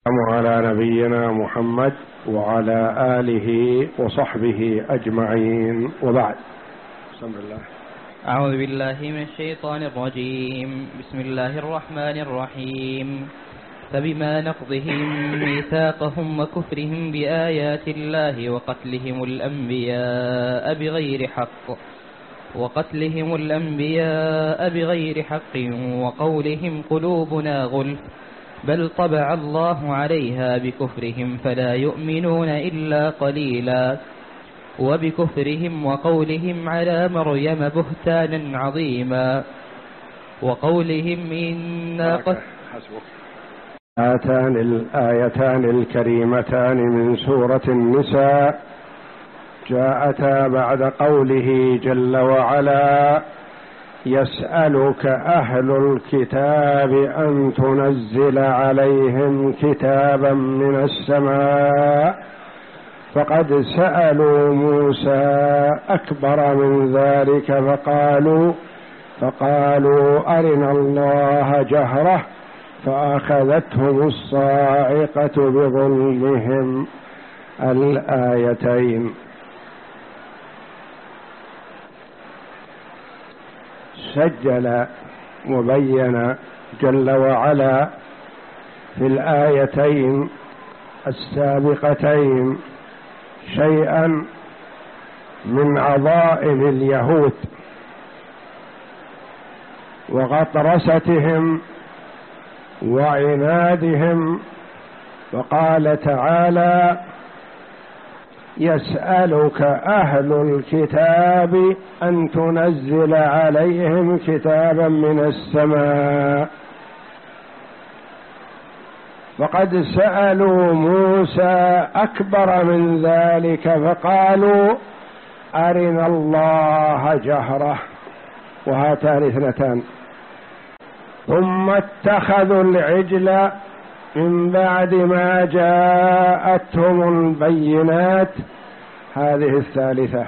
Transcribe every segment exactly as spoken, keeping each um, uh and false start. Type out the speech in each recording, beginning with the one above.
على نبينا محمد وعلى آله وصحبه أجمعين، وبعد. بسم الله. أعوذ بالله من الشيطان الرجيم. بسم الله الرحمن الرحيم. فبما نقضهم ميثاقهم وكفرهم بآيات الله وقتلهم الأنبياء بغير حق وقتلهم الأنبياء بغير حق وقولهم قلوبنا غلف بل طبع الله عليها بكفرهم فلا يؤمنون إلا قليلا وبكفرهم وقولهم على مريم بهتانا عظيما وقولهم إنا قد هاتان الآيتان الكريمتان من سورة النساء جاءتا بعد قوله جل وعلا: يسألك أهل الكتاب أن تنزل عليهم كتابا من السماء فقد سألوا موسى أكبر من ذلك فقالوا فقالوا أرنا الله جهرة فأخذتهم الصاعقة بظلمهم. الآيتين. سجل وبين جل وعلا في الآيتين السابقتين شيئا من عظائم اليهود وغطرستهم وعنادهم، وقال تعالى: يسألك أهل الكتاب أن تنزل عليهم كتابا من السماء وقد سألوا موسى أكبر من ذلك فقالوا أرنا الله جهرة. وهاتان اثنتان. ثم اتخذوا العجل من بعد ما جاءتهم البينات. هذه الثالثة.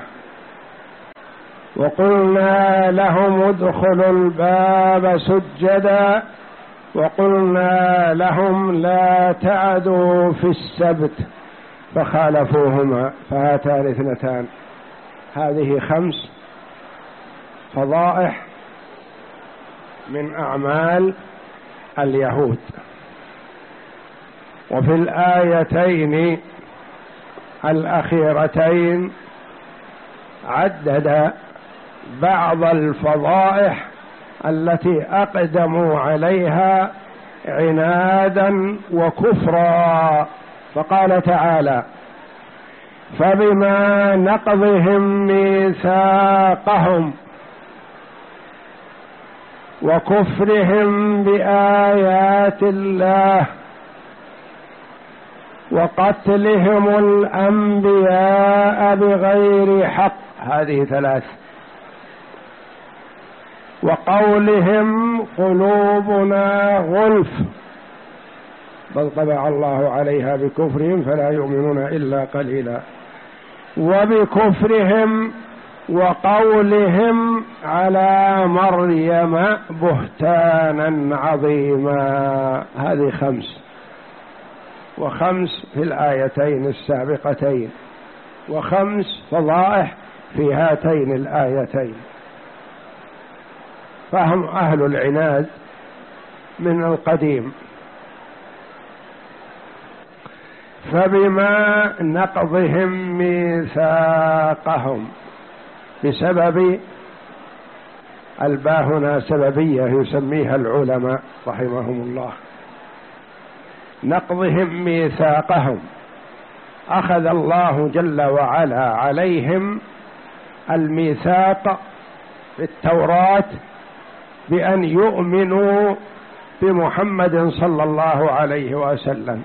وقلنا لهم ادخلوا الباب سجدا وقلنا لهم لا تعدوا في السبت فخالفوهما. فهاتان اثنتان. هذه خمس فضائح من أعمال اليهود. وفي الآيتين الأخيرتين عدد بعض الفضائح التي أقدموا عليها عنادا وكفرا. فقال تعالى: فبما نقضهم ميثاقهم وكفرهم بآيات الله وقتلهم الأنبياء بغير حق. هذه ثلاث. وقولهم قلوبنا غلف بل طبع الله عليها بكفرهم فلا يؤمنون إلا قليلا. وبكفرهم وقولهم على مريم بهتانا عظيما. هذه خمس. وخمس في الآيتين السابقتين، وخمس فضائح في هاتين الآيتين. فهم أهل العناد من القديم. فبما نقضهم ميثاقهم، بسبب الباء هنا سببية يسميها العلماء رحمهم الله. نقضهم ميثاقهم، أخذ الله جل وعلا عليهم الميثاق في التوراة بأن يؤمنوا بمحمد صلى الله عليه وسلم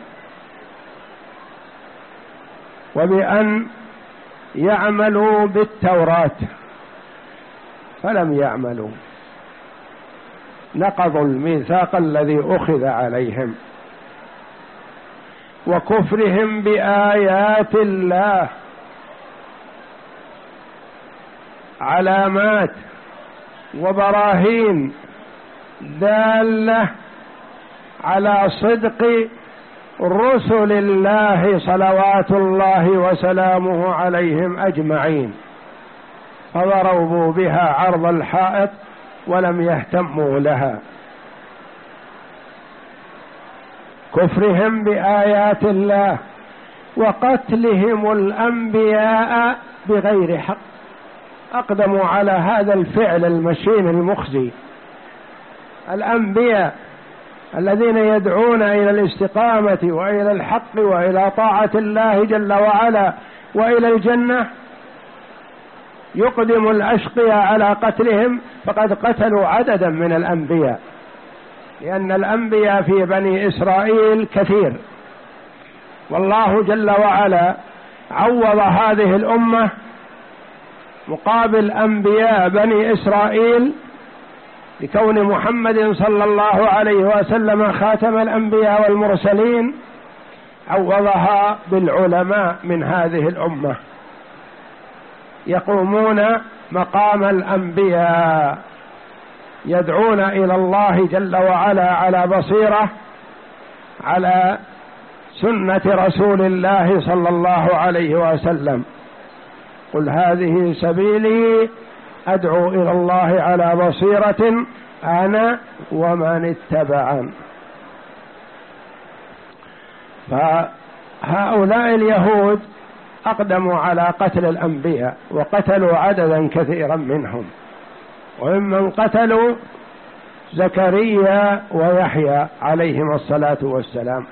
وبأن يعملوا بالتوراة، فلم يعملوا. نقضوا الميثاق الذي أخذ عليهم. وكفرهم بآيات الله، علامات وبراهين دالة على صدق رسل الله صلوات الله وسلامه عليهم أجمعين، فضربوا بها عرض الحائط ولم يهتموا لها. كفرهم بآيات الله وقتلهم الأنبياء بغير حق، أقدموا على هذا الفعل المشين المخزي. الأنبياء الذين يدعون إلى الاستقامة وإلى الحق وإلى طاعة الله جل وعلا وإلى الجنة، يقدم الأشقياء على قتلهم، فقد قتلوا عددا من الأنبياء، لأن الأنبياء في بني إسرائيل كثير، والله جل وعلا عوض هذه الأمة مقابل أنبياء بني إسرائيل، لكون محمد صلى الله عليه وسلم خاتم الأنبياء والمرسلين، عوضها بالعلماء من هذه الأمة يقومون مقام الأنبياء، يدعون إلى الله جل وعلا على بصيرة، على سنة رسول الله صلى الله عليه وسلم. قل هذه سبيلي أدعو إلى الله على بصيرة أنا ومن اتبعن. فهؤلاء اليهود أقدموا على قتل الأنبياء، وقتلوا عددا كثيرا منهم، وممن قتلوا زكريا ويحيى عليهما الصلاة والسلام.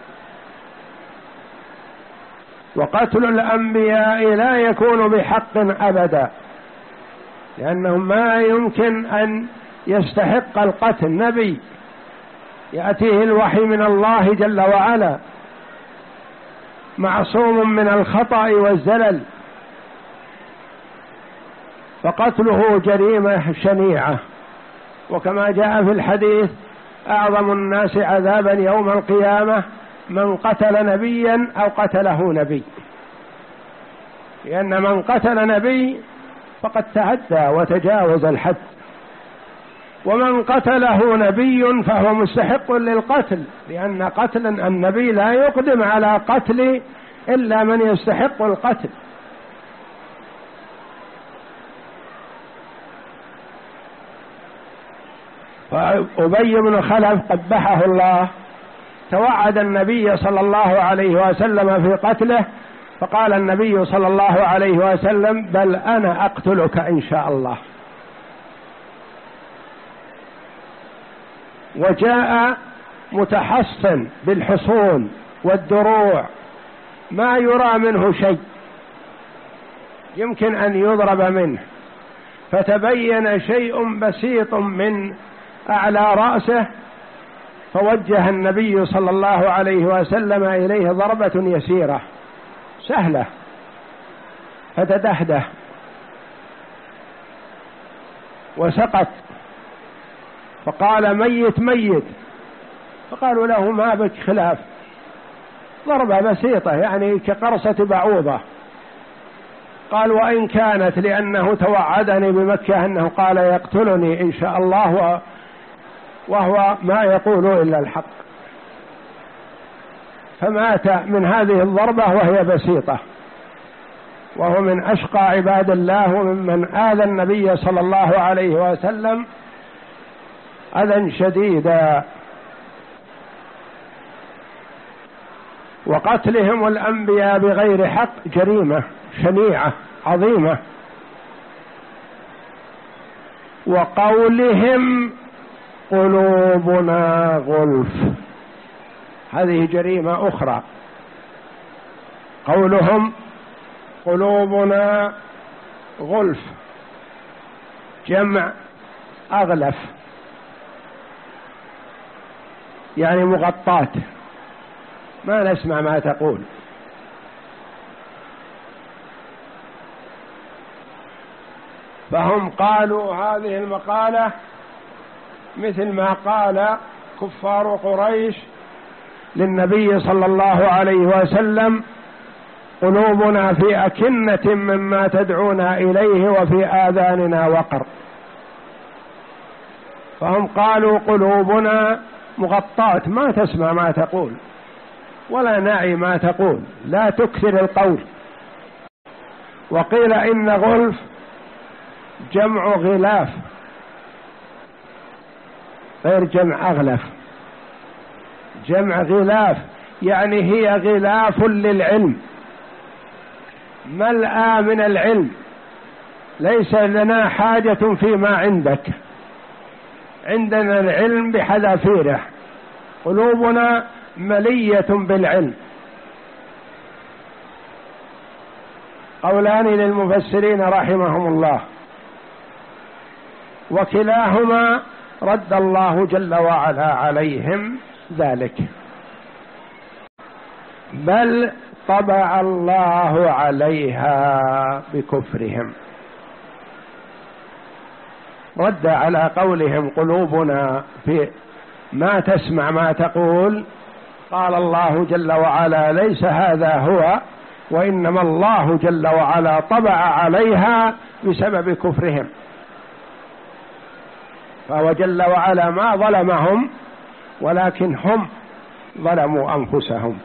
وقتل الأنبياء لا يكون بحق أبدا، لأنهم ما يمكن أن يستحق القتل. نبي يأتيه الوحي من الله جل وعلا، معصوم من الخطأ والزلل، فقتله جريمة شنيعة. وكما جاء في الحديث: أعظم الناس عذابا يوم القيامة من قتل نبيا أو قتله نبي، لأن من قتل نبي فقد تعدى وتجاوز الحد، ومن قتله نبي فهو مستحق للقتل، لأن قتل النبي لا يقدم على قتل إلا من يستحق القتل. فأبي بن خلف قبحه الله توعد النبي صلى الله عليه وسلم في قتله، فقال النبي صلى الله عليه وسلم: بل أنا أقتلك إن شاء الله. وجاء متحصن بالحصون والدروع، ما يرى منه شيء، يمكن أن يضرب منه، فتبين شيء بسيط من أعلى رأسه، فوجه النبي صلى الله عليه وسلم إليه ضربة يسيرة سهلة، فتدهده وسقط، فقال: ميت ميت. فقالوا له: ما بك خلاف، ضربة بسيطة يعني كقرصة بعوضة. قال: وإن كانت، لأنه توعدني بمكة أنه قال يقتلني إن شاء الله، وهو ما يقول إلا الحق. فمات من هذه الضربة وهي بسيطة، وهو من أشقى عباد الله، وممن آذى النبي صلى الله عليه وسلم أذى شديدا. وقتلهم الأنبياء بغير حق جريمة شنيعة عظيمة. وقولهم قلوبنا غلف، هذه جريمة أخرى. قولهم قلوبنا غلف جمع أغلف، يعني مغطاة، ما نسمع ما تقول. فهم قالوا هذه المقالة مثل ما قال كفار قريش للنبي صلى الله عليه وسلم: قلوبنا في أكنة مما تدعونا إليه وفي آذاننا وقر. فهم قالوا قلوبنا مغطاة، ما تسمع ما تقول، ولا نعي ما تقول، لا تكثر القول. وقيل إن غلف جمع غلاف غير جمع أغلف، جمع غلاف يعني هي غلاف للعلم، ملأى من العلم، ليس لنا حاجة فيما عندك، عندنا العلم بحذافيره، قلوبنا ملية بالعلم. قولان للمفسرين رحمهم الله، وكلاهما رد الله جل وعلا عليهم ذلك. بل طبع الله عليها بكفرهم، رد على قولهم قلوبنا في ما تسمع ما تقول، قال الله جل وعلا ليس هذا هو، وإنما الله جل وعلا طبع عليها بسبب كفرهم، فهو جل وعلا ما ظلمهم ولكن هم ظلموا أنفسهم.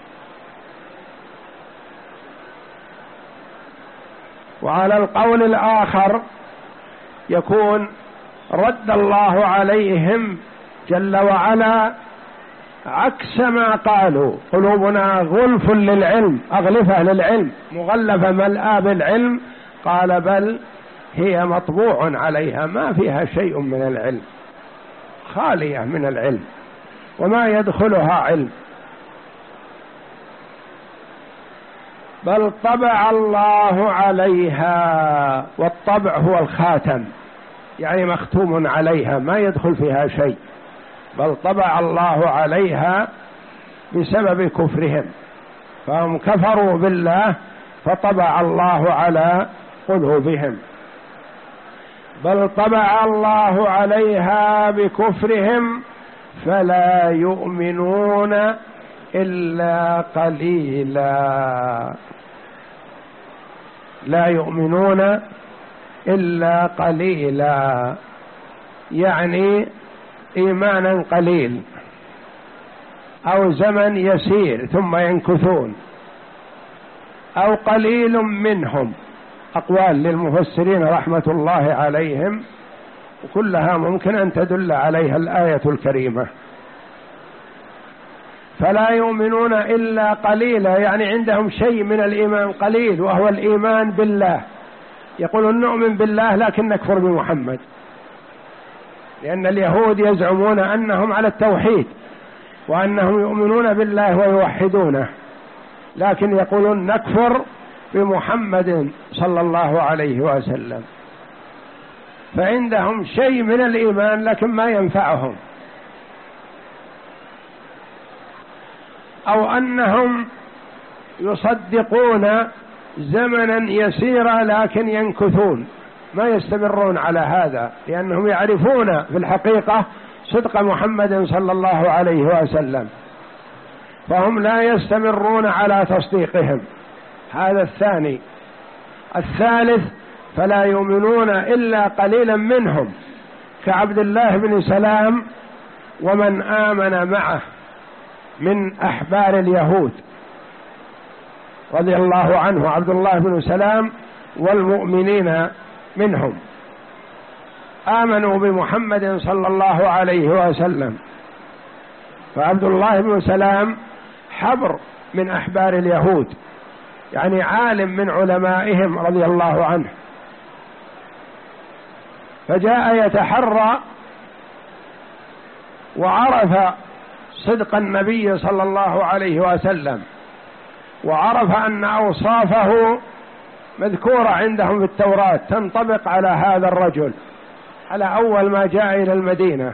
وعلى القول الآخر يكون رد الله عليهم جل وعلا عكس ما قالوا، قلوبنا غلف للعلم، أغلفة للعلم، مغلفة ملآ بالعلم، قال بل هي مطبوع عليها، ما فيها شيء من العلم، خالية من العلم وما يدخلها علم. بل طبع الله عليها، والطبع هو الخاتم، يعني مختوم عليها ما يدخل فيها شيء. بل طبع الله عليها بسبب كفرهم، فهم كفروا بالله فطبع الله على قلوبهم. بل طبع الله عليها بكفرهم فلا يؤمنون إلا قليلا، لا يؤمنون إلا قليلا، يعني إيمانا قليل أو زمن يسير ثم ينكثون، أو قليل منهم. أقوال للمفسرين رحمة الله عليهم، وكلها ممكن أن تدل عليها الآية الكريمة. فلا يؤمنون إلا قليلا، يعني عندهم شيء من الإيمان قليل، وهو الإيمان بالله. يقولون نؤمن بالله لكن نكفر بمحمد، لأن اليهود يزعمون أنهم على التوحيد وأنهم يؤمنون بالله ويوحدونه، لكن يقولون نكفر بمحمد صلى الله عليه وسلم. فعندهم شيء من الإيمان لكن ما ينفعهم، أو أنهم يصدقون زمنا يسيرا لكن ينكثون، ما يستمرون على هذا، لأنهم يعرفون في الحقيقة صدق محمد صلى الله عليه وسلم، فهم لا يستمرون على تصديقهم. هذا الثاني. الثالث فلا يؤمنون إلا قليلا منهم، كعبد الله بن سلام ومن آمن معه من أحبار اليهود رضي الله عنه، عبد الله بن سلام والمؤمنين منهم آمنوا بمحمد صلى الله عليه وسلم. فعبد الله بن سلام حبر من أحبار اليهود، يعني عالم من علمائهم رضي الله عنه، فجاء يتحرى وعرف صدق النبي صلى الله عليه وسلم، وعرف أن أوصافه مذكورة عندهم في التوراة تنطبق على هذا الرجل على أول ما جاء إلى المدينة،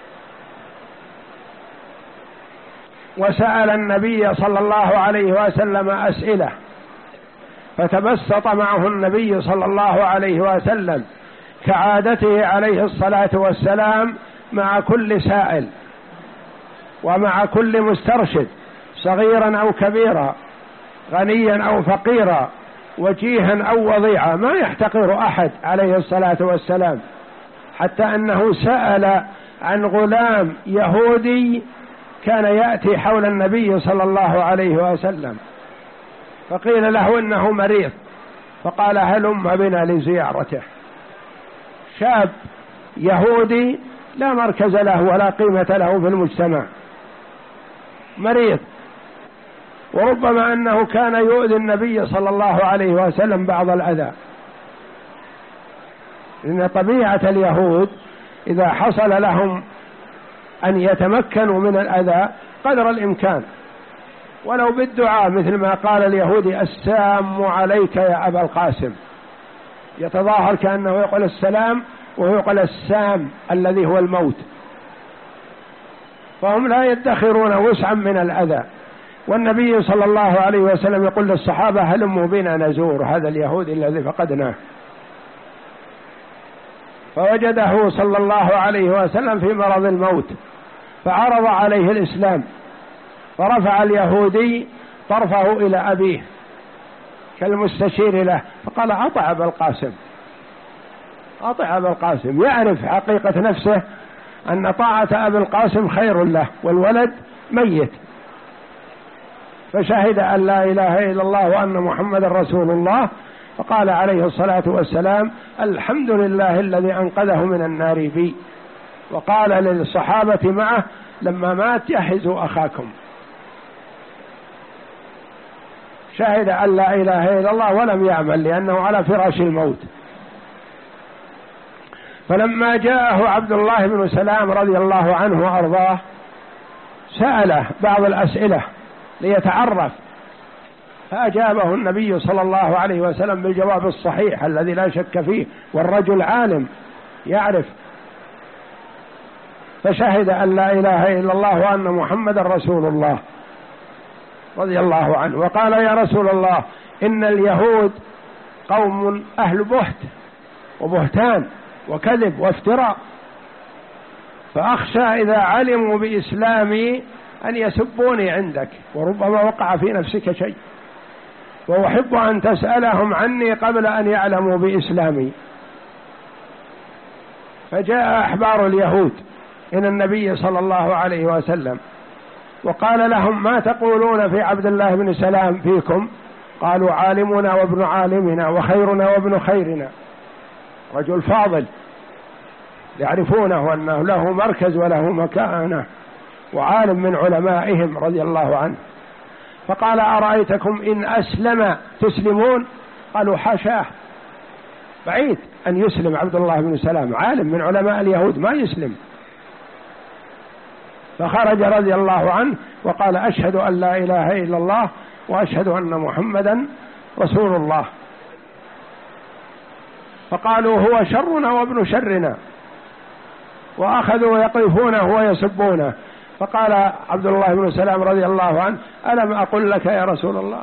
وسأل النبي صلى الله عليه وسلم أسئلة، فتبسط معه النبي صلى الله عليه وسلم كعادته عليه الصلاة والسلام مع كل سائل ومع كل مسترشد، صغيرا أو كبيرا، غنيا أو فقيرا، وجيها أو وضيعا، ما يحتقر أحد عليه الصلاة والسلام، حتى أنه سأل عن غلام يهودي كان يأتي حول النبي صلى الله عليه وسلم، فقيل له إنه مريض، فقال هلم بنا لزيارته. شاب يهودي لا مركز له ولا قيمة له في المجتمع، مريض، وربما أنه كان يؤذي النبي صلى الله عليه وسلم بعض الأذى، لأن طبيعة اليهود إذا حصل لهم أن يتمكنوا من الأذى قدر الإمكان ولو بالدعاء، مثل ما قال اليهودي السام عليك يا أبا القاسم، يتظاهر كأنه يقول السلام وهو يقول السام الذي هو الموت، فهم لا يدخرون وسعا من الأذى. والنبي صلى الله عليه وسلم يقول للصحابة هلموا بنا نزور هذا اليهودي الذي فقدناه، فوجده صلى الله عليه وسلم في مرض الموت، فعرض عليه الإسلام، فرفع اليهودي طرفه إلى أبيه كالمستشير له، فقال أطع أبا القاسم، أطع أبا القاسم، يعرف حقيقة نفسه أن طاعة أبي القاسم خير له والولد ميت. فشهد أن لا إله إلا الله وأن محمد رسول الله، فقال عليه الصلاة والسلام الحمد لله الذي أنقذه من النار بي. وقال للصحابة معه لما مات جهزوا أخاكم. شهد أن لا إله إلا الله ولم يعمل لأنه على فراش الموت. فلما جاءه عبد الله بن سلام رضي الله عنه وأرضاه سأله بعض الأسئلة ليتعرف، فأجابه النبي صلى الله عليه وسلم بالجواب الصحيح الذي لا شك فيه، والرجل عالم يعرف. فشهد أن لا إله إلا الله وأن محمد رسول الله رضي الله عنه. وقال يا رسول الله إن اليهود قوم أهل بهت وبهتان وكذب وافتراء، فأخشى إذا علموا بإسلامي أن يسبوني عندك، وربما وقع في نفسك شيء، وأحب أن تسألهم عني قبل أن يعلموا بإسلامي. فجاء أحبار اليهود إلى النبي صلى الله عليه وسلم وقال لهم ما تقولون في عبد الله بن سلام فيكم؟ قالوا عالمنا وابن عالمنا وخيرنا وابن خيرنا، رجل فاضل يعرفونه أنه له مركز وله مكانة وعالم من علمائهم رضي الله عنه. فقال أرأيتكم إن أسلم تسلمون؟ قالوا حاشاه، بعيد أن يسلم عبد الله بن سلام، عالم من علماء اليهود ما يسلم. فخرج رضي الله عنه وقال أشهد أن لا إله إلا الله وأشهد أن محمدا رسول الله. فقالوا هو شرنا وابن شرنا، وأخذوا يقذفونه ويسبونه. فقال عبد الله بن سلام رضي الله عنه ألم أقل لك يا رسول الله؟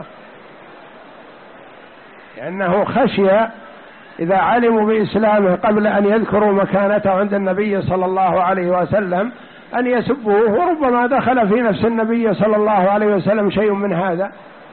لأنه خشي إذا علموا بإسلامه قبل أن يذكروا مكانته عند النبي صلى الله عليه وسلم أن يسبوه، وربما دخل في نفس النبي صلى الله عليه وسلم شيء من هذا،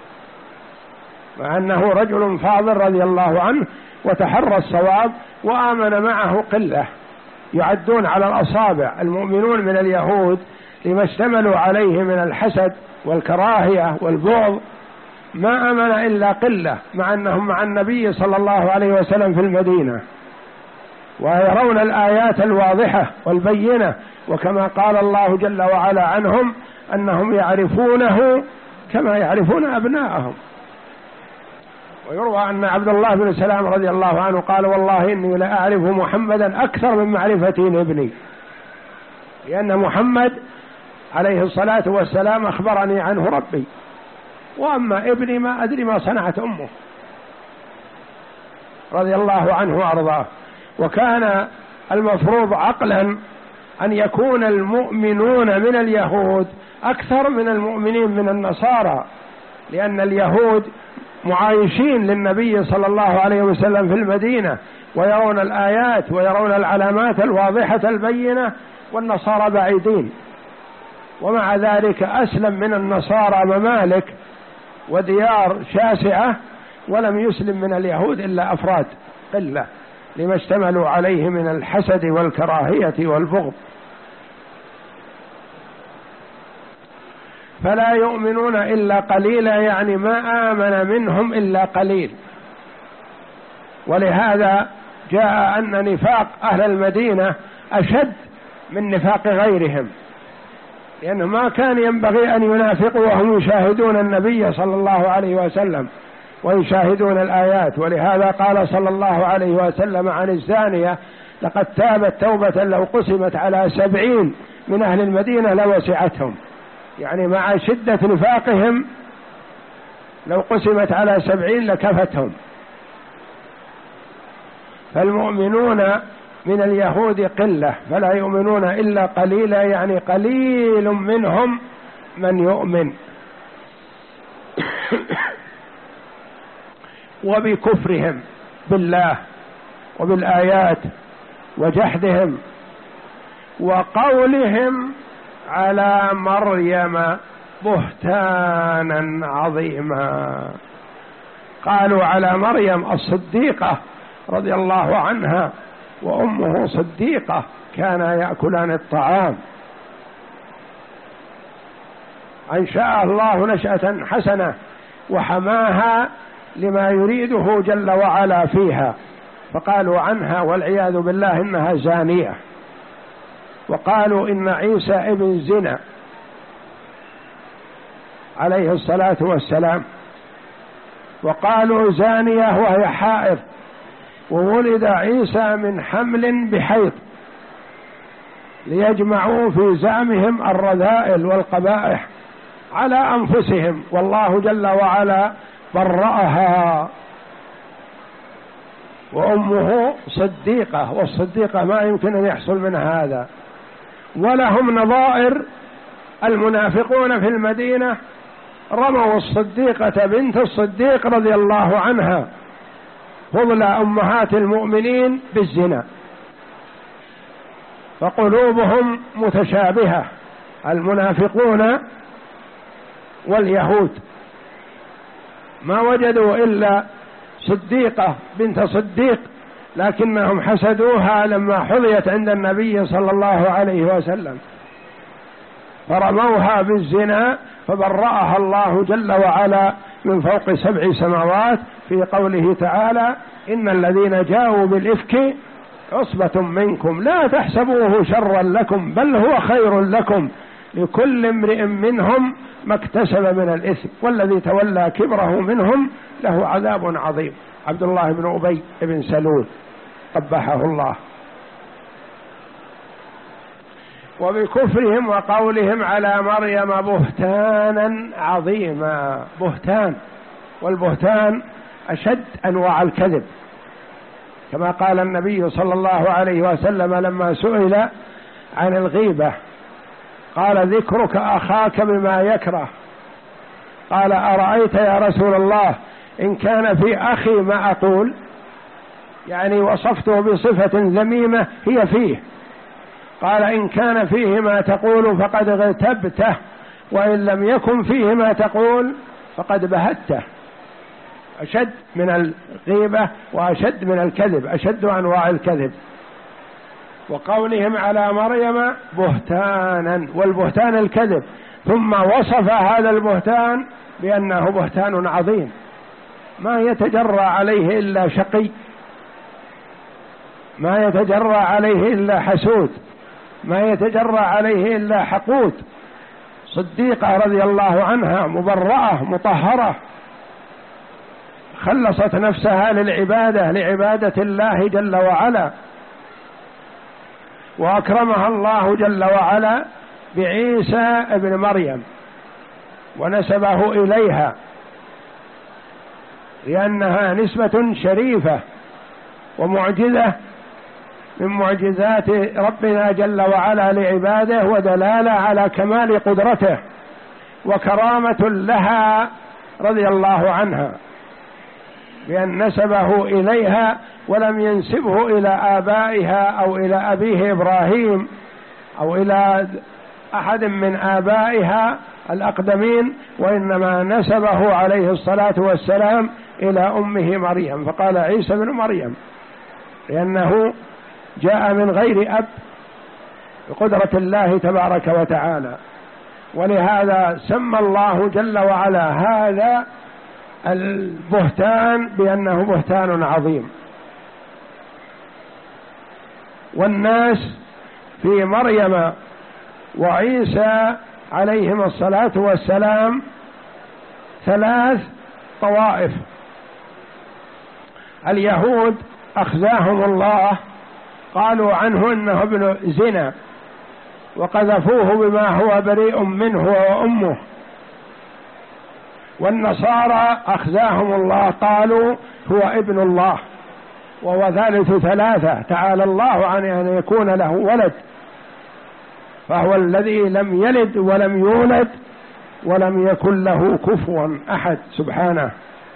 مع أنه رجل فاضل رضي الله عنه وتحرى الصواب، وآمن معه قلة يعدون على الأصابع المؤمنون من اليهود لما اشتملوا عليه من الحسد والكراهية والبغض، ما آمن إلا قلة، مع أنهم مع النبي صلى الله عليه وسلم في المدينة ويرون الآيات الواضحة والبينة، وكما قال الله جل وعلا عنهم أنهم يعرفونه كما يعرفون أبناءهم. ويروى أن عبد الله بن سلام رضي الله عنه قال والله إني لأعرف محمدا أكثر من معرفتي لابني، لأن محمد عليه الصلاة والسلام أخبرني عنه ربي، وأما ابني ما أدري ما صنعت أمه رضي الله عنه وأرضاه. وكان المفروض عقلا أن يكون المؤمنون من اليهود أكثر من المؤمنين من النصارى، لأن اليهود معايشين للنبي صلى الله عليه وسلم في المدينة ويرون الآيات ويرون العلامات الواضحة البينة، والنصارى بعيدين، ومع ذلك أسلم من النصارى ممالك وديار شاسعة، ولم يسلم من اليهود إلا أفراد قلة لما اشتملوا عليه من الحسد والكراهية والبغض. فلا يؤمنون إلا قليلا، يعني ما آمن منهم إلا قليل. ولهذا جاء أن نفاق أهل المدينة أشد من نفاق غيرهم، لأنه ما كان ينبغي أن ينافقوا وهم يشاهدون النبي صلى الله عليه وسلم ويشاهدون الآيات. ولهذا قال صلى الله عليه وسلم عن الزانية: لقد تابت توبة لو قسمت على سبعين من أهل المدينة لوسعتهم، يعني مع شدة نفاقهم لو قسمت على سبعين لكفتهم. فالمؤمنون من اليهود قلة، فلا يؤمنون إلا قليلا، يعني قليل منهم من يؤمن. وبكفرهم بالله وبالآيات وجحدهم وقولهم على مريم بهتانا عظيما. قالوا على مريم الصديقة رضي الله عنها وأمه صديقة كانا يأكلان الطعام، أنشأها الله نشأة حسنة وحماها لما يريده جل وعلا فيها، فقالوا عنها والعياذ بالله إنها زانية، وقالوا إن عيسى ابن زنا عليه الصلاة والسلام، وقالوا زانية وهي حائض، وولد عيسى من حمل بحيض، ليجمعوا في زعمهم الرذائل والقبائح على أنفسهم، والله جل وعلا برأها. وأمه صديقة، والصديقة ما يمكن أن يحصل من هذا. ولهم نظائر المنافقون في المدينة رموا الصديقة بنت الصديق رضي الله عنها فضل أمهات المؤمنين بالزنا، فقلوبهم متشابهة المنافقون واليهود، ما وجدوا إلا صديقة بنت صديق، لكنهم حسدوها لما حظيت عند النبي صلى الله عليه وسلم فرموها بالزنا، فبرأها الله جل وعلا من فوق سبع سماوات في قوله تعالى: إن الذين جاءوا بالإفك عصبة منكم لا تحسبوه شرا لكم بل هو خير لكم لكل امرئ منهم ما اكتسب من الإثم والذي تولى كبره منهم له عذاب عظيم. عبد الله بن أبي بن سلول قبحه الله. وبكفرهم وقولهم على مريم بهتانا عظيما. بهتان، والبهتان أشد أنواع الكذب، كما قال النبي صلى الله عليه وسلم لما سئل عن الغيبة قال: ذكرك أخاك بما يكره. قال: أرأيت يا رسول الله إن كان في أخي ما أقول، يعني وصفته بصفة ذميمة هي فيه. قال: إن كان فيه ما تقول فقد اغتبته، وإن لم يكن فيه ما تقول فقد بهته. أشد من الغيبة وأشد من الكذب، أشد أنواع الكذب. وقولهم على مريم بهتانا، والبهتان الكذب، ثم وصف هذا البهتان بأنه بهتان عظيم ما يتجرى عليه إلا شقي، ما يتجرى عليه إلا حسود، ما يتجرى عليه إلا حقود. صديقة رضي الله عنها مبرأة مطهرة، خلصت نفسها للعبادة لعبادة الله جل وعلا، وأكرمها الله جل وعلا بعيسى ابن مريم ونسبه إليها لأنها نسبة شريفة ومعجزة من معجزات ربنا جل وعلا لعباده، ودلالة على كمال قدرته، وكرامة لها رضي الله عنها بأن نسبه إليها ولم ينسبه إلى آبائها أو إلى أبيه إبراهيم أو إلى أحد من آبائها الأقدمين، وإنما نسبه عليه الصلاة والسلام إلى أمه مريم، فقال عيسى بن مريم لأنه جاء من غير أب بقدرة الله تبارك وتعالى. ولهذا سمى الله جل وعلا هذا البهتان بأنه بهتان عظيم. والناس في مريم وعيسى عليهم الصلاة والسلام ثلاث طوائف. اليهود أخزاهم الله، قالوا عنه إنه ابن زنا وقذفوه بما هو بريء منه وأمه. والنصارى أخزاهم الله، قالوا هو ابن الله وهو ثالث ثلاثة، تعالى الله عن أن يكون له ولد، فهو الذي لم يلد ولم يولد ولم يكن له كفوا أحد سبحانه،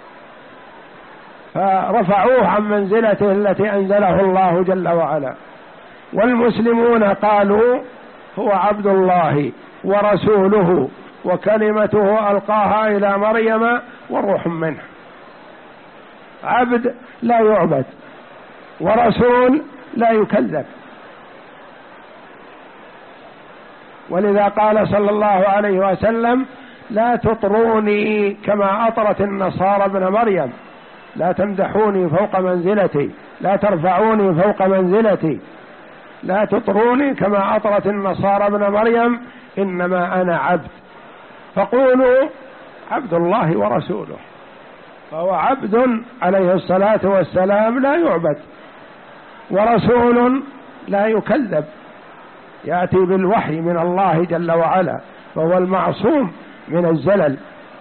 فرفعوه عن منزلته التي أنزله الله جل وعلا. والمسلمون قالوا هو عبد الله ورسوله وكلمته ألقاها إلى مريم وروح منه. عبد لا يعبد ورسول لا يكذب. ولذا قال صلى الله عليه وسلم لا تطروني كما أطرت النصارى ابن مريم، لا تمدحوني فوق منزلتي، لا ترفعوني فوق منزلتي، لا تطروني كما أطرت النصارى ابن مريم، إنما أنا عبد، فقولوا عبد الله ورسوله. فهو عبد عليه الصلاة والسلام لا يعبد، ورسول لا يكذب، يأتي بالوحي من الله جل وعلا، فهو المعصوم من الزلل.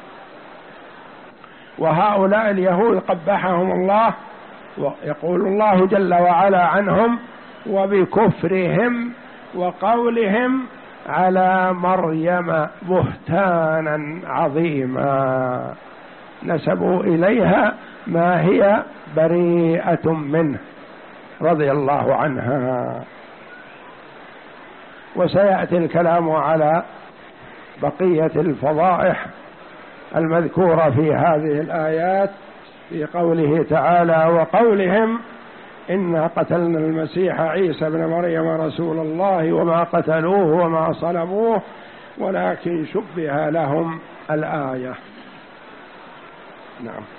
وهؤلاء اليهود قبحهم الله، ويقول الله جل وعلا عنهم وبكفرهم وقولهم على مريم بهتانا عظيما نسبوا إليها ما هي بريئة منه رضي الله عنها. وسيأتي الكلام على بقية الفضائح المذكورة في هذه الآيات في قوله تعالى وقولهم إنا قتلنا المسيح عيسى بن مريم رسول الله وما قتلوه وما صلبوه ولكن شبه لهم الآية. نعم.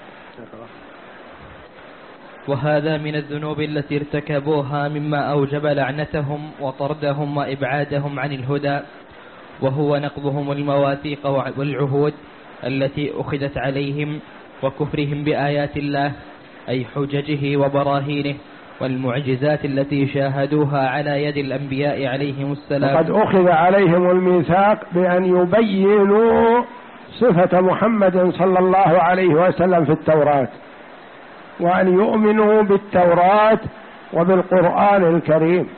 وهذا من الذنوب التي ارتكبوها مما أوجب لعنتهم وطردهم وإبعادهم عن الهدى، وهو نقضهم المواثيق والعهود التي أخذت عليهم وكفرهم بآيات الله أي حججه وبراهينه والمعجزات التي شاهدوها على يد الأنبياء عليهم السلام. وقد أخذ عليهم الميثاق بأن يبينوا صفة محمد صلى الله عليه وسلم في التوراة، وأن يؤمنوا بالتوراة وبالقرآن الكريم.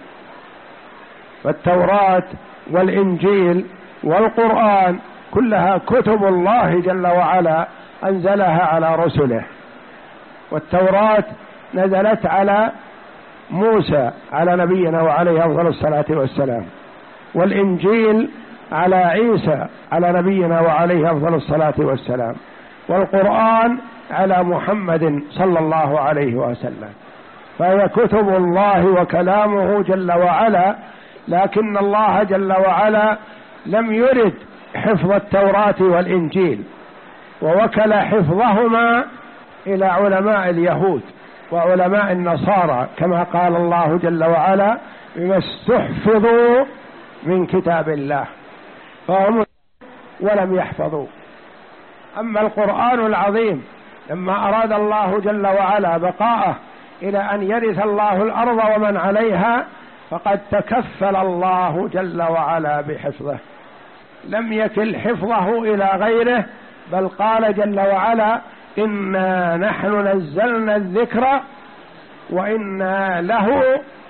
فالتوراة والإنجيل والقرآن كلها كتب الله جل وعلا أنزلها على رسله. والتوراة نزلت على موسى على نبينا وعليه أفضل الصلاة والسلام، والإنجيل على عيسى على نبينا وعليه أفضل الصلاة والسلام، والقرآن على محمد صلى الله عليه وسلم. فهي كتب الله وكلامه جل وعلا، لكن الله جل وعلا لم يرد حفظ التوراة والإنجيل، ووكل حفظهما إلى علماء اليهود وعلماء النصارى، كما قال الله جل وعلا بما استحفظوا من كتاب الله، فهم ولم يحفظوا. أما القرآن العظيم لما أراد الله جل وعلا بقاءه إلى أن يرث الله الأرض ومن عليها، فقد تكفل الله جل وعلا بحفظه، لم يكل حفظه إلى غيره، بل قال جل وعلا إنا نحن نزلنا الذكر وإنا له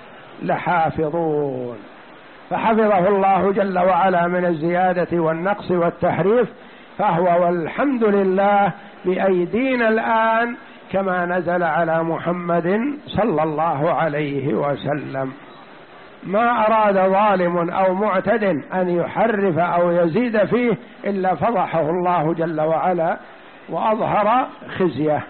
لحافظون. فحفظه الله جل وعلا من الزيادة والنقص والتحريف، فهو والحمد لله بأيدينا الآن كما نزل على محمد صلى الله عليه وسلم. ما أراد ظالم أو معتد أن يحرف أو يزيد فيه إلا فضحه الله جل وعلا وأظهر خزيه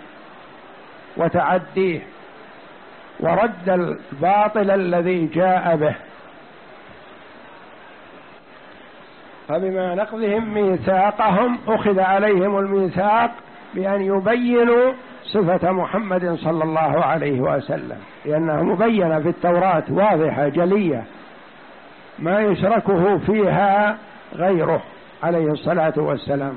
وتعديه ورد الباطل الذي جاء به. فبما نقضهم ميثاقهم أخذ عليهم الميثاق بأن يبينوا صفة محمد صلى الله عليه وسلم، لأنها مبينة في التوراة واضحة جلية ما يشركه فيها غيره عليه الصلاة والسلام.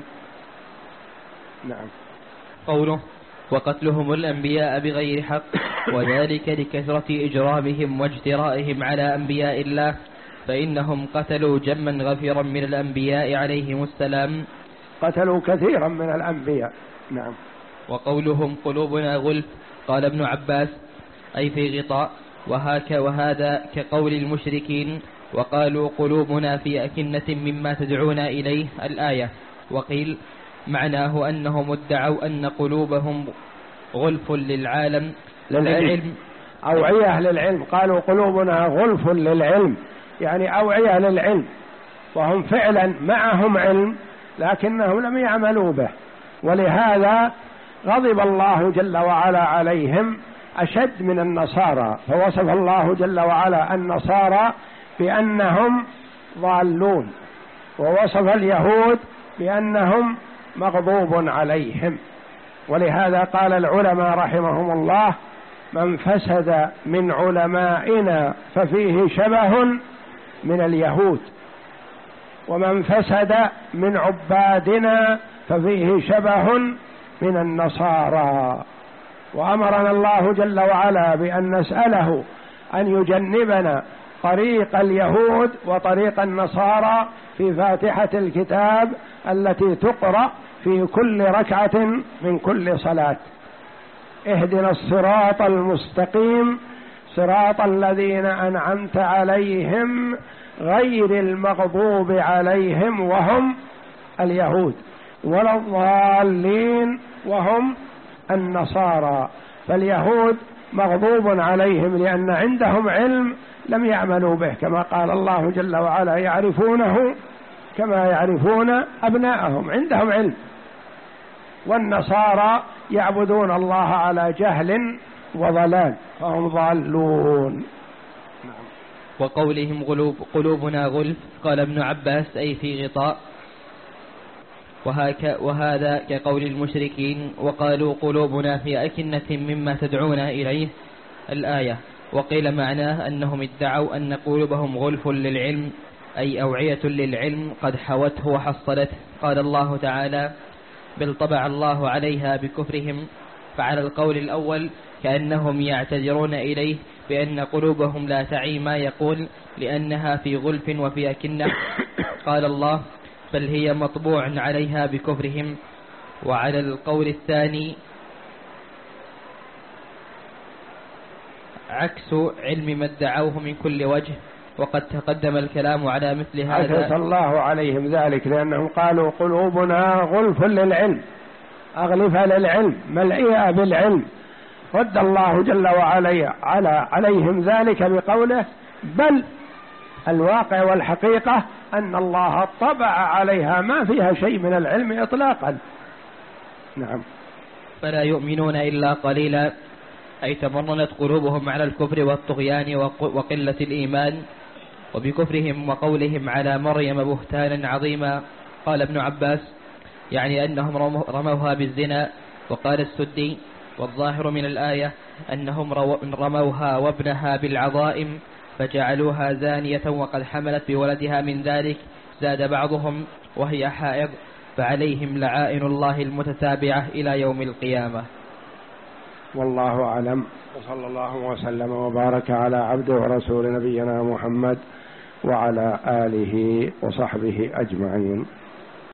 نعم. قوله وقتلهم الأنبياء بغير حق، وذلك لكثرة إجرامهم واجترائهم على أنبياء الله، فإنهم قتلوا جما غفيرا من الأنبياء عليهم السلام، قتلوا كثيرا من الأنبياء. نعم. وقولهم قلوبنا غلف، قال ابن عباس أي في غطاء، وهاك وهذا كقول المشركين وقالوا قلوبنا في أكنة مما تدعونا إليه الآية. وقيل معناه أنهم ادعوا أن قلوبهم غلف للعالم للعلم أوعية للعلم، قالوا قلوبنا غلف للعلم يعني أوعية للعلم، وهم فعلا معهم علم لكنهم لم يعملوا به، ولهذا غضب الله جل وعلا عليهم أشد من النصارى، فوصف الله جل وعلا النصارى بأنهم ضالون، ووصف اليهود بأنهم مغضوب عليهم. ولهذا قال العلماء رحمهم الله من فسد من علمائنا ففيه شبه من اليهود، ومن فسد من عبادنا ففيه شبه من النصارى. وأمرنا الله جل وعلا بأن نسأله أن يجنبنا طريق اليهود وطريق النصارى في فاتحة الكتاب التي تقرأ في كل ركعة من كل صلاة. اهدنا الصراط المستقيم صراط الذين أنعمت عليهم غير المغضوب عليهم وهم اليهود ولا الضالين وهم النصارى. فاليهود مغضوب عليهم لأن عندهم علم لم يعملوا به، كما قال الله جل وعلا يعرفونه كما يعرفون أبناءهم، عندهم علم. والنصارى يعبدون الله على جهل وضلال فهم ضالون. وقولهم غلوب قلوبنا غلف، قال ابن عباس أي في غطاء، وهك وهذا كقول المشركين وقالوا قلوبنا في أكنة مما تدعونا إليه الآية. وقيل معناه أنهم ادعوا أن قلوبهم غلف للعلم أي أوعية للعلم قد حوته وحصلته. قال الله تعالى بل طبع الله عليها بكفرهم. فعلى القول الأول كأنهم يعتذرون إليه بأن قلوبهم لا تعي ما يقول لأنها في غلف وفي أكنة. قال الله بل هي مطبوع عليها بكفرهم. وعلى القول الثاني عكس علم ما ادعوه من كل وجه، وقد تقدم الكلام على مثل هذا. عكس الله عليهم ذلك لأنهم قالوا قلوبنا غلف للعلم، أغلفها للعلم ملئها بالعلم. رد الله جل وعلا على عليهم ذلك بقوله بل الواقع والحقيقة أن الله طبع عليها ما فيها شيء من العلم إطلاقا. نعم. فلا يؤمنون إلا قليلا أي تمرنت قلوبهم على الكفر والطغيان وقلة الإيمان وبكفرهم وقولهم على مريم بهتانا عظيما. قال ابن عباس يعني أنهم رموها بالزنا. وقال السدي والظاهر من الآية أنهم رموها وابنها بالعظائم فجعلوها زانية وقد حملت بولدها من ذلك. زاد بعضهم وهي حائض فعليهم لعائن الله المتتابعة إلى يوم القيامة. والله أعلم، وصلى الله وسلم وبارك على عبده ورسول نبينا محمد وعلى آله وصحبه أجمعين.